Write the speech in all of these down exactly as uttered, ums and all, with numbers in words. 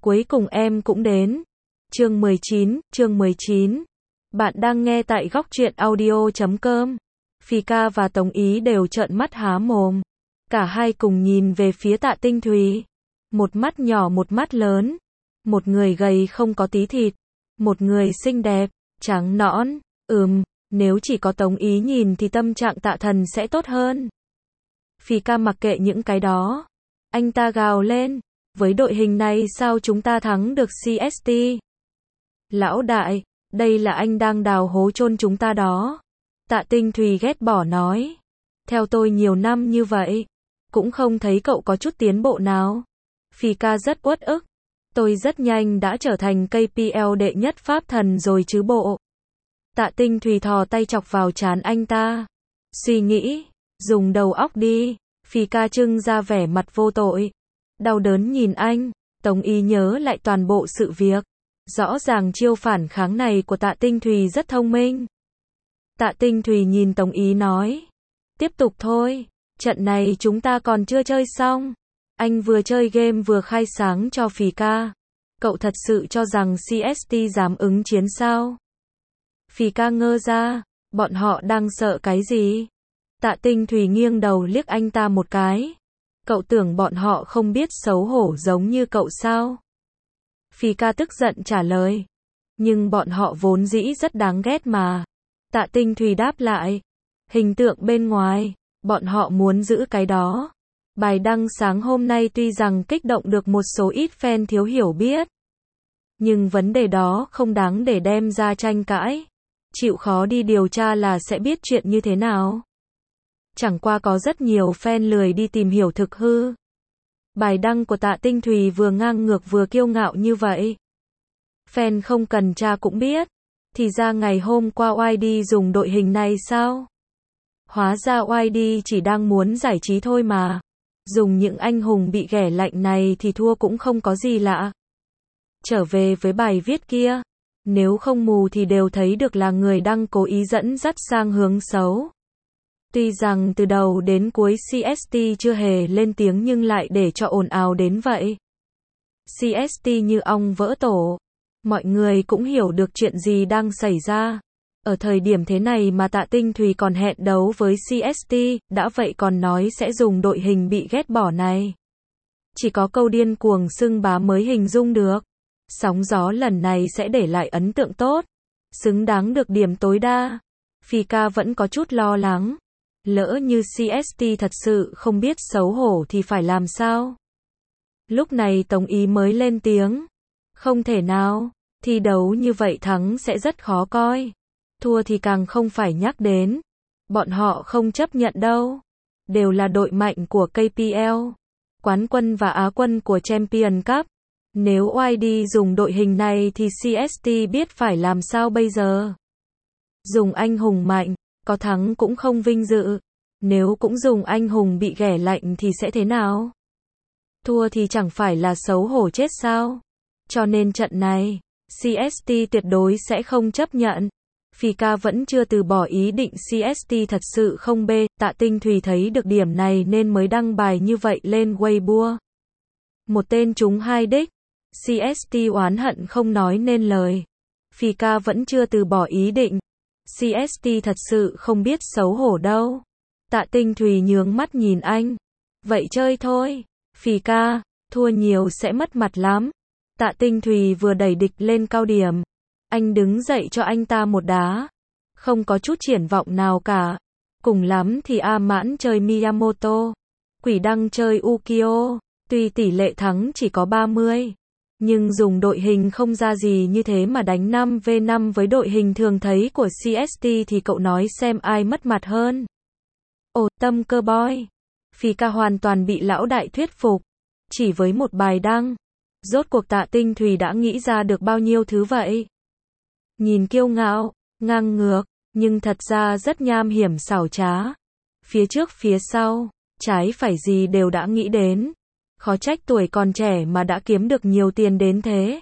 Cuối cùng em cũng đến. Chương mười chín, chương mười chín. Bạn đang nghe tại góc truyện audio chấm com. Phi Ca và Tống Ý đều trợn mắt há mồm. Cả hai cùng nhìn về phía Tạ Tinh Thùy. Một mắt nhỏ một mắt lớn. Một người gầy không có tí thịt. Một người xinh đẹp, trắng nõn. Ừm, nếu chỉ có Tống Ý nhìn thì tâm trạng Tạ Thần sẽ tốt hơn. Phi Ca mặc kệ những cái đó. Anh ta gào lên. Với đội hình này sao chúng ta thắng được xê ét tê? Lão đại, đây là anh đang đào hố chôn chúng ta đó. Tạ Tinh Thùy ghét bỏ nói. Theo tôi nhiều năm như vậy, cũng không thấy cậu có chút tiến bộ nào. Phi Ca rất uất ức. Tôi rất nhanh đã trở thành ca pê lờ đệ nhất pháp thần rồi chứ bộ. Tạ Tinh Thùy thò tay chọc vào trán anh ta. Suy nghĩ, dùng đầu óc đi. Phi Ca trưng ra vẻ mặt vô tội. Đau đớn nhìn anh, Tống Ý nhớ lại toàn bộ sự việc. Rõ ràng chiêu phản kháng này của Tạ Tinh Thùy rất thông minh. Tạ Tinh Thùy nhìn Tống Ý nói. Tiếp tục thôi, trận này chúng ta còn chưa chơi xong. Anh vừa chơi game vừa khai sáng cho Phi Ca. Cậu thật sự cho rằng xê ét tê dám ứng chiến sao? Phi Ca ngơ ra, bọn họ đang sợ cái gì? Tạ Tinh Thùy nghiêng đầu liếc anh ta một cái. Cậu tưởng bọn họ không biết xấu hổ giống như cậu sao? Phi Ca tức giận trả lời. Nhưng bọn họ vốn dĩ rất đáng ghét mà. Tạ Tinh Thùy đáp lại. Hình tượng bên ngoài, bọn họ muốn giữ cái đó. Bài đăng sáng hôm nay tuy rằng kích động được một số ít fan thiếu hiểu biết. Nhưng vấn đề đó không đáng để đem ra tranh cãi. Chịu khó đi điều tra là sẽ biết chuyện như thế nào. Chẳng qua có rất nhiều fan lười đi tìm hiểu thực hư. Bài đăng của Tạ Tinh Thùy vừa ngang ngược vừa kiêu ngạo như vậy. Fan không cần tra cũng biết. Thì ra ngày hôm qua i đê dùng đội hình này sao? Hóa ra i đê chỉ đang muốn giải trí thôi mà. Dùng những anh hùng bị ghẻ lạnh này thì thua cũng không có gì lạ. Trở về với bài viết kia. Nếu không mù thì đều thấy được là người đăng cố ý dẫn dắt sang hướng xấu. Tuy rằng từ đầu đến cuối xê ét tê chưa hề lên tiếng nhưng lại để cho ồn ào đến vậy. xê ét tê như ong vỡ tổ. Mọi người cũng hiểu được chuyện gì đang xảy ra. Ở thời điểm thế này mà Tạ Tinh Thùy còn hẹn đấu với xê ét tê, đã vậy còn nói sẽ dùng đội hình bị ghét bỏ này. Chỉ có câu điên cuồng xưng bá mới hình dung được. Sóng gió lần này sẽ để lại ấn tượng tốt. Xứng đáng được điểm tối đa. Phi Ca vẫn có chút lo lắng. Lỡ như xê ét tê thật sự không biết xấu hổ thì phải làm sao? Lúc này Tống Ý mới lên tiếng. Không thể nào, thi đấu như vậy thắng sẽ rất khó coi. Thua thì càng không phải nhắc đến. Bọn họ không chấp nhận đâu. Đều là đội mạnh của ca pê lờ. Quán quân và Á quân của Champion Cup. Nếu i đê dùng đội hình này thì xê ét tê biết phải làm sao bây giờ? Dùng anh hùng mạnh, có thắng cũng không vinh dự. Nếu cũng dùng anh hùng bị ghẻ lạnh thì sẽ thế nào? Thua thì chẳng phải là xấu hổ chết sao? Cho nên trận này, xê ét tê tuyệt đối sẽ không chấp nhận. Phi Ca vẫn chưa từ bỏ ý định xê ét tê thật sự không bê. Tạ Tinh Thùy thấy được điểm này nên mới đăng bài như vậy lên Weibo. Một tên trúng hai đích. xê ét tê oán hận không nói nên lời. Phi Ca vẫn chưa từ bỏ ý định. xê ét tê thật sự không biết xấu hổ đâu. Tạ Tinh Thùy nhướng mắt nhìn anh. Vậy chơi thôi. Phi Ca, thua nhiều sẽ mất mặt lắm. Tạ Tinh Thùy vừa đẩy địch lên cao điểm. Anh đứng dậy cho anh ta một đá. Không có chút triển vọng nào cả. Cùng lắm thì A Mãn chơi Miyamoto. Quỷ Đăng chơi Ukyo. Tuy tỷ lệ thắng chỉ có ba mươi. Nhưng dùng đội hình không ra gì như thế mà đánh năm vs năm với đội hình thường thấy của xê ét tê thì cậu nói xem ai mất mặt hơn. Ồ, Tâm Cơ Boy. Phi Ca hoàn toàn bị lão đại thuyết phục. Chỉ với một bài đăng. Rốt cuộc Tạ Tinh Thùy đã nghĩ ra được bao nhiêu thứ vậy? Nhìn kiêu ngạo, ngang ngược, nhưng thật ra rất nham hiểm xảo trá. Phía trước phía sau, trái phải gì đều đã nghĩ đến. Khó trách tuổi còn trẻ mà đã kiếm được nhiều tiền đến thế.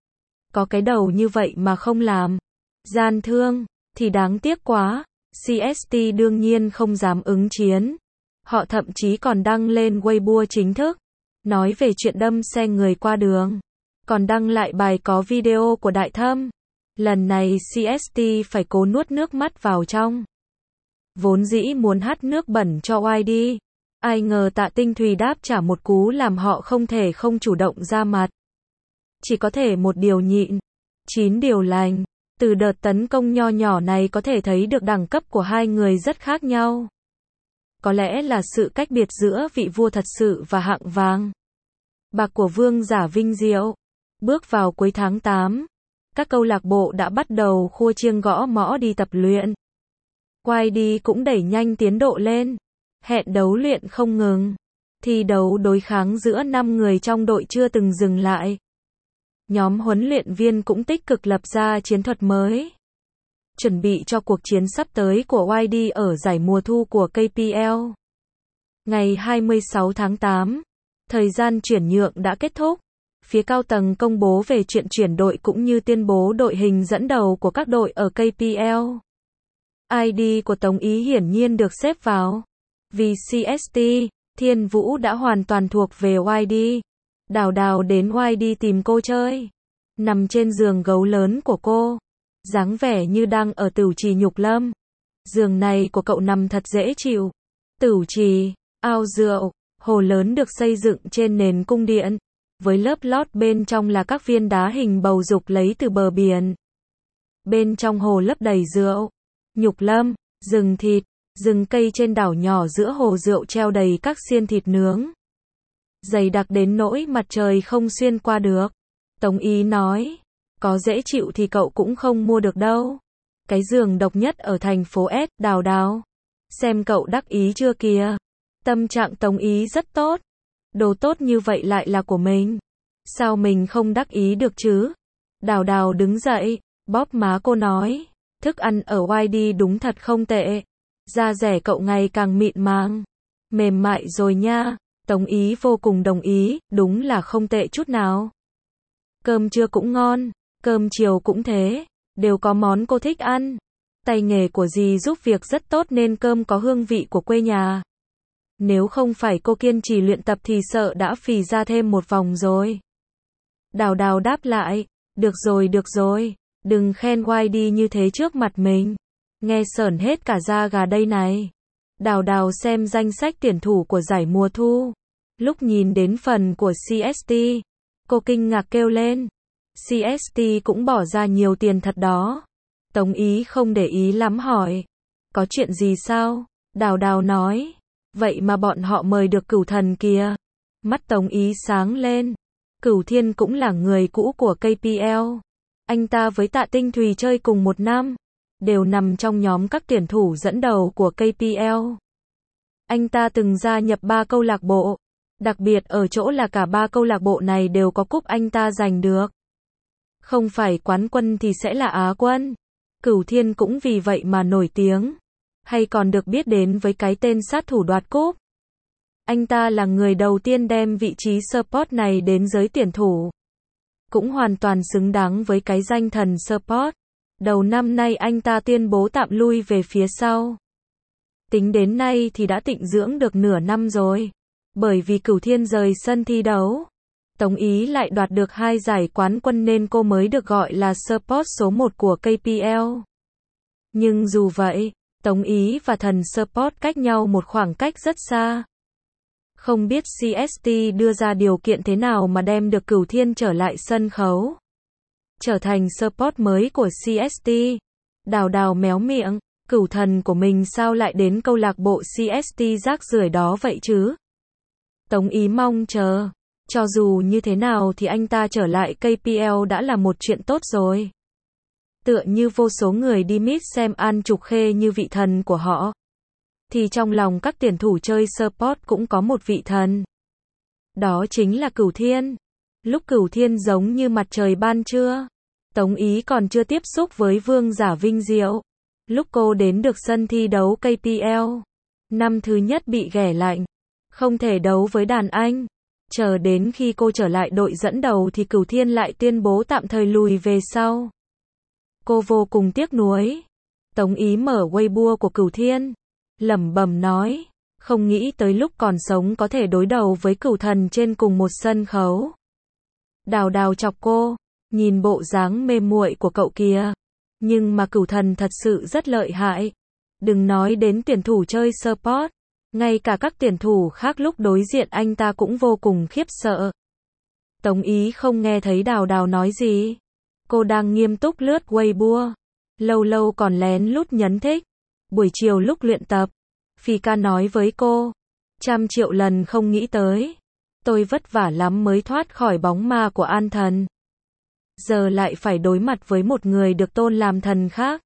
Có cái đầu như vậy mà không làm. Gian thương, thì đáng tiếc quá. xê ét tê đương nhiên không dám ứng chiến. Họ thậm chí còn đăng lên Weibo chính thức. Nói về chuyện đâm xe người qua đường. còn đăng lại bài có video của Đại Thâm. Lần này xê ét tê phải cố nuốt nước mắt vào trong. Vốn dĩ muốn hắt nước bẩn cho oai đi. Ai ngờ Tạ Tinh Thùy đáp trả một cú làm họ không thể không chủ động ra mặt. Chỉ có thể một điều nhịn, chín điều lành. Từ đợt tấn công nho nhỏ này có thể thấy được đẳng cấp của hai người rất khác nhau. Có lẽ là sự cách biệt giữa vị vua thật sự và hạng vàng bạc của vương giả Vinh Diệu. Bước vào cuối tháng tám, các câu lạc bộ đã bắt đầu khua chiêng gõ mõ đi tập luyện. Quay đi cũng đẩy nhanh tiến độ lên. Hẹn đấu luyện không ngừng. Thi đấu đối kháng giữa năm người trong đội chưa từng dừng lại. Nhóm huấn luyện viên cũng tích cực lập ra chiến thuật mới. Chuẩn bị cho cuộc chiến sắp tới của i đê ở giải mùa thu của ca pê lờ. Ngày hai mươi sáu tháng tám, thời gian chuyển nhượng đã kết thúc. Phía cao tầng công bố về chuyện chuyển đội cũng như tuyên bố đội hình dẫn đầu của các đội ở ca pê lờ. i đê của Tống Ý hiển nhiên được xếp vào. Vì xê ét tê, Thiên Vũ đã hoàn toàn thuộc về i đê. Đào Đào đến i đê tìm cô chơi. Nằm trên giường gấu lớn của cô. Dáng vẻ như đang ở Tửu Trì Nhục Lâm. Giường này của cậu nằm thật dễ chịu. Tửu Trì, ao rượu, hồ lớn được xây dựng trên nền cung điện. Với lớp lót bên trong là các viên đá hình bầu dục lấy từ bờ biển. Bên trong hồ lấp đầy rượu. Nhục Lâm, rừng thịt, rừng cây trên đảo nhỏ giữa hồ rượu treo đầy các xiên thịt nướng. Dày đặc đến nỗi mặt trời không xuyên qua được. Tống Ý nói, có dễ chịu thì cậu cũng không mua được đâu. Cái giường độc nhất ở thành phố S, Đào Đào. Xem cậu đắc ý chưa kìa. Tâm trạng Tống Ý rất tốt. Đồ tốt như vậy lại là của mình. Sao mình không đắc ý được chứ? Đào Đào đứng dậy, bóp má cô nói, thức ăn ở i đê đúng thật không tệ. Da rẻ cậu ngày càng mịn màng, mềm mại rồi nha. Tống Ý vô cùng đồng ý, đúng là không tệ chút nào. Cơm trưa cũng ngon, cơm chiều cũng thế, đều có món cô thích ăn. Tay nghề của dì giúp việc rất tốt nên cơm có hương vị của quê nhà. Nếu không phải cô kiên trì luyện tập thì sợ đã phì ra thêm một vòng rồi. Đào Đào đáp lại, được rồi được rồi, đừng khen i đê như thế trước mặt mình. Nghe sởn hết cả da gà đây này. Đào Đào xem danh sách tuyển thủ của giải mùa thu. Lúc nhìn đến phần của xê ét tê, cô kinh ngạc kêu lên. xê ét tê cũng bỏ ra nhiều tiền thật đó. Tống Ý không để ý lắm hỏi. Có chuyện gì sao? Đào Đào nói. Vậy mà bọn họ mời được Cửu Thần kìa. Mắt Tống Ý sáng lên. Cửu Thiên cũng là người cũ của ca pê lờ. Anh ta với Tạ Tinh Thùy chơi cùng một năm. Đều nằm trong nhóm các tuyển thủ dẫn đầu của ca pê lờ. Anh ta từng gia nhập ba câu lạc bộ. Đặc biệt ở chỗ là cả ba câu lạc bộ này đều có cúp anh ta giành được. Không phải quán quân thì sẽ là Á quân. Cửu Thiên cũng vì vậy mà nổi tiếng. Hay còn được biết đến với cái tên sát thủ đoạt cúp. Anh ta là người đầu tiên đem vị trí support này đến giới tuyển thủ. Cũng hoàn toàn xứng đáng với cái danh thần support. Đầu năm nay anh ta tuyên bố tạm lui về phía sau. Tính đến nay thì đã tịnh dưỡng được nửa năm rồi. Bởi vì Cửu Thiên rời sân thi đấu, Tống Ý lại đoạt được hai giải quán quân nên cô mới được gọi là support số một của ca pê lờ. Nhưng dù vậy, Tống Ý và thần support cách nhau một khoảng cách rất xa. Không biết xê ét tê đưa ra điều kiện thế nào mà đem được Cửu Thiên trở lại sân khấu. Trở thành support mới của xê ét tê. Đào Đào méo miệng, Cửu Thần của mình sao lại đến câu lạc bộ xê ét tê rác rưởi đó vậy chứ? Tống Ý mong chờ. Cho dù như thế nào thì anh ta trở lại ca pê lờ đã là một chuyện tốt rồi. Tựa như vô số người đi mít xem An Trục Khê như vị thần của họ. Thì trong lòng các tuyển thủ chơi support cũng có một vị thần. Đó chính là Cửu Thiên. Lúc Cửu Thiên giống như mặt trời ban trưa. Tống Ý còn chưa tiếp xúc với vương giả Vinh Diệu. Lúc cô đến được sân thi đấu ca pê lờ. Năm thứ nhất bị ghẻ lạnh. Không thể đấu với đàn anh. Chờ đến khi cô trở lại đội dẫn đầu thì Cửu Thiên lại tuyên bố tạm thời lùi về sau. Cô vô cùng tiếc nuối. Tống Ý mở Weibo của Cửu Thiên. Lẩm bẩm nói. Không nghĩ tới lúc còn sống có thể đối đầu với Cửu Thần trên cùng một sân khấu. Đào Đào chọc cô, nhìn bộ dáng mê muội của cậu kìa. Nhưng mà Cửu Thần thật sự rất lợi hại. Đừng nói đến tuyển thủ chơi support, ngay cả các tuyển thủ khác lúc đối diện anh ta cũng vô cùng khiếp sợ. Tống Ý không nghe thấy Đào Đào nói gì. Cô đang nghiêm túc lướt Weibo, lâu lâu còn lén lút nhấn thích. Buổi chiều lúc luyện tập, Phi ca nói với cô, trăm triệu lần không nghĩ tới. Tôi vất vả lắm mới thoát khỏi bóng ma của An Thần. Giờ lại phải đối mặt với một người được tôn làm thần khác.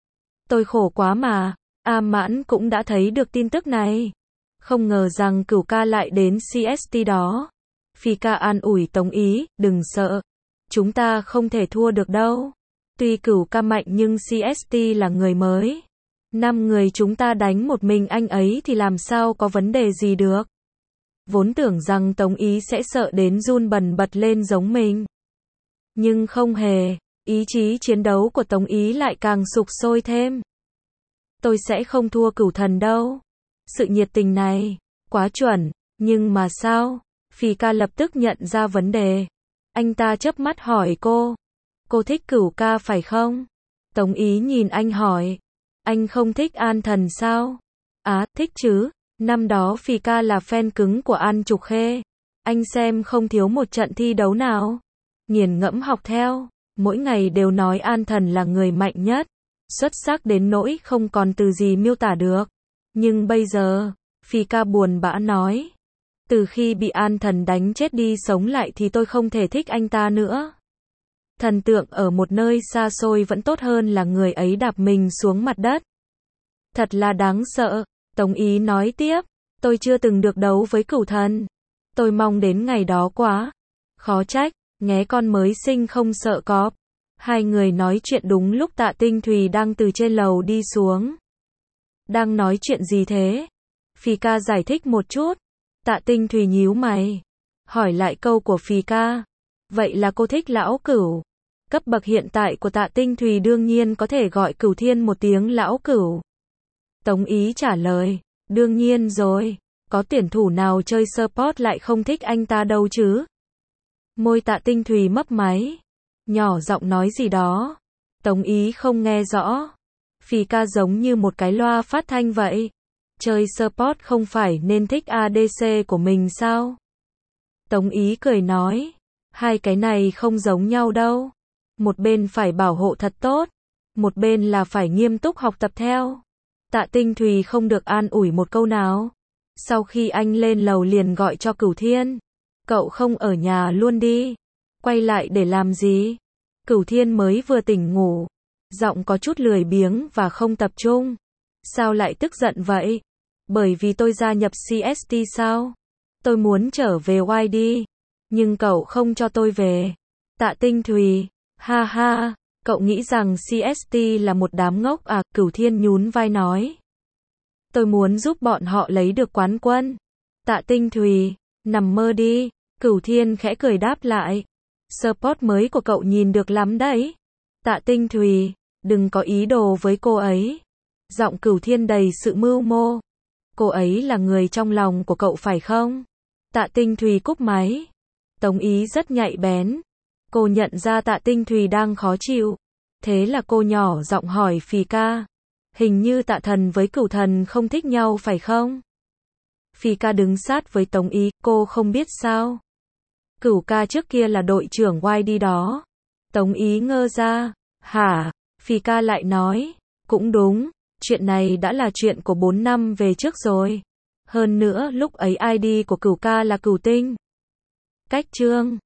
Tôi khổ quá mà. A Mãn cũng đã thấy được tin tức này. Không ngờ rằng Cửu ca lại đến xê ét tê đó. Phi ca an ủi Tống Ý, đừng sợ. Chúng ta không thể thua được đâu. Tuy Cửu ca mạnh nhưng xê ét tê là người mới. Năm người chúng ta đánh một mình anh ấy thì làm sao có vấn đề gì được. Vốn tưởng rằng Tống Ý sẽ sợ đến run bần bật lên giống mình. Nhưng không hề, ý chí chiến đấu của Tống Ý lại càng sục sôi thêm. Tôi sẽ không thua Cửu Thần đâu. Sự nhiệt tình này, quá chuẩn, nhưng mà sao? Phi ca lập tức nhận ra vấn đề. Anh ta chớp mắt hỏi cô. Cô thích Cửu ca phải không? Tống Ý nhìn anh hỏi. Anh không thích An Thần sao? Á, thích chứ. Năm đó Phi ca là fan cứng của An Trục Khê. Anh xem không thiếu một trận thi đấu nào. Nghiền ngẫm học theo. Mỗi ngày đều nói An Thần là người mạnh nhất. Xuất sắc đến nỗi không còn từ gì miêu tả được. Nhưng bây giờ, Phi ca buồn bã nói. Từ khi bị An Thần đánh chết đi sống lại thì tôi không thể thích anh ta nữa. Thần tượng ở một nơi xa xôi vẫn tốt hơn là người ấy đạp mình xuống mặt đất. Thật là đáng sợ. Tống Ý nói tiếp. Tôi chưa từng được đấu với Cửu Thần. Tôi mong đến ngày đó quá. Khó trách, nghé con mới sinh không sợ cọp. Hai người nói chuyện đúng lúc Tạ Tinh Thùy đang từ trên lầu đi xuống. Đang nói chuyện gì thế? Phi ca giải thích một chút. Tạ Tinh Thùy nhíu mày. Hỏi lại câu của Phi ca. Vậy là cô thích lão Cửu. Cấp bậc hiện tại của Tạ Tinh Thùy đương nhiên có thể gọi Cửu Thiên một tiếng lão Cửu. Tống Ý trả lời. Đương nhiên rồi. Có tuyển thủ nào chơi support lại không thích anh ta đâu chứ? Môi Tạ Tinh Thùy mấp máy. Nhỏ giọng nói gì đó. Tống Ý không nghe rõ. Phi ca giống như một cái loa phát thanh vậy. Chơi support không phải nên thích a đê xê của mình sao? Tống Ý cười nói. Hai cái này không giống nhau đâu. Một bên phải bảo hộ thật tốt. Một bên là phải nghiêm túc học tập theo. Tạ Tinh Thùy không được an ủi một câu nào. Sau khi anh lên lầu liền gọi cho Cửu Thiên. Cậu không ở nhà luôn đi. Quay lại để làm gì? Cửu Thiên mới vừa tỉnh ngủ. Giọng có chút lười biếng và không tập trung. Sao lại tức giận vậy? Bởi vì tôi gia nhập xê ét tê sao? Tôi muốn trở về Y đi. Nhưng cậu không cho tôi về. Tạ Tinh Thùy. Ha ha. Cậu nghĩ rằng xê ét tê là một đám ngốc à? Cửu Thiên nhún vai nói. Tôi muốn giúp bọn họ lấy được quán quân. Tạ Tinh Thùy. Nằm mơ đi. Cửu Thiên khẽ cười đáp lại. Support mới của cậu nhìn được lắm đấy. Tạ Tinh Thùy. Đừng có ý đồ với cô ấy. Giọng Cửu Thiên đầy sự mưu mô. Cô ấy là người trong lòng của cậu phải không? Tạ Tinh Thùy cúp máy. Tống Ý rất nhạy bén. Cô nhận ra Tạ Tinh Thùy đang khó chịu. Thế là cô nhỏ giọng hỏi Phi ca. Hình như Tạ Thần với Cửu Thần không thích nhau phải không? Phi ca đứng sát với Tống Ý. Cô không biết sao? Cửu ca trước kia là đội trưởng Y D đó. Tống Ý ngơ ra. Hả? Phi ca lại nói. Cũng đúng. Chuyện này đã là chuyện của bốn năm về trước rồi. Hơn nữa lúc ấy i đê của Cửu ca là Cửu Tinh. Cách chương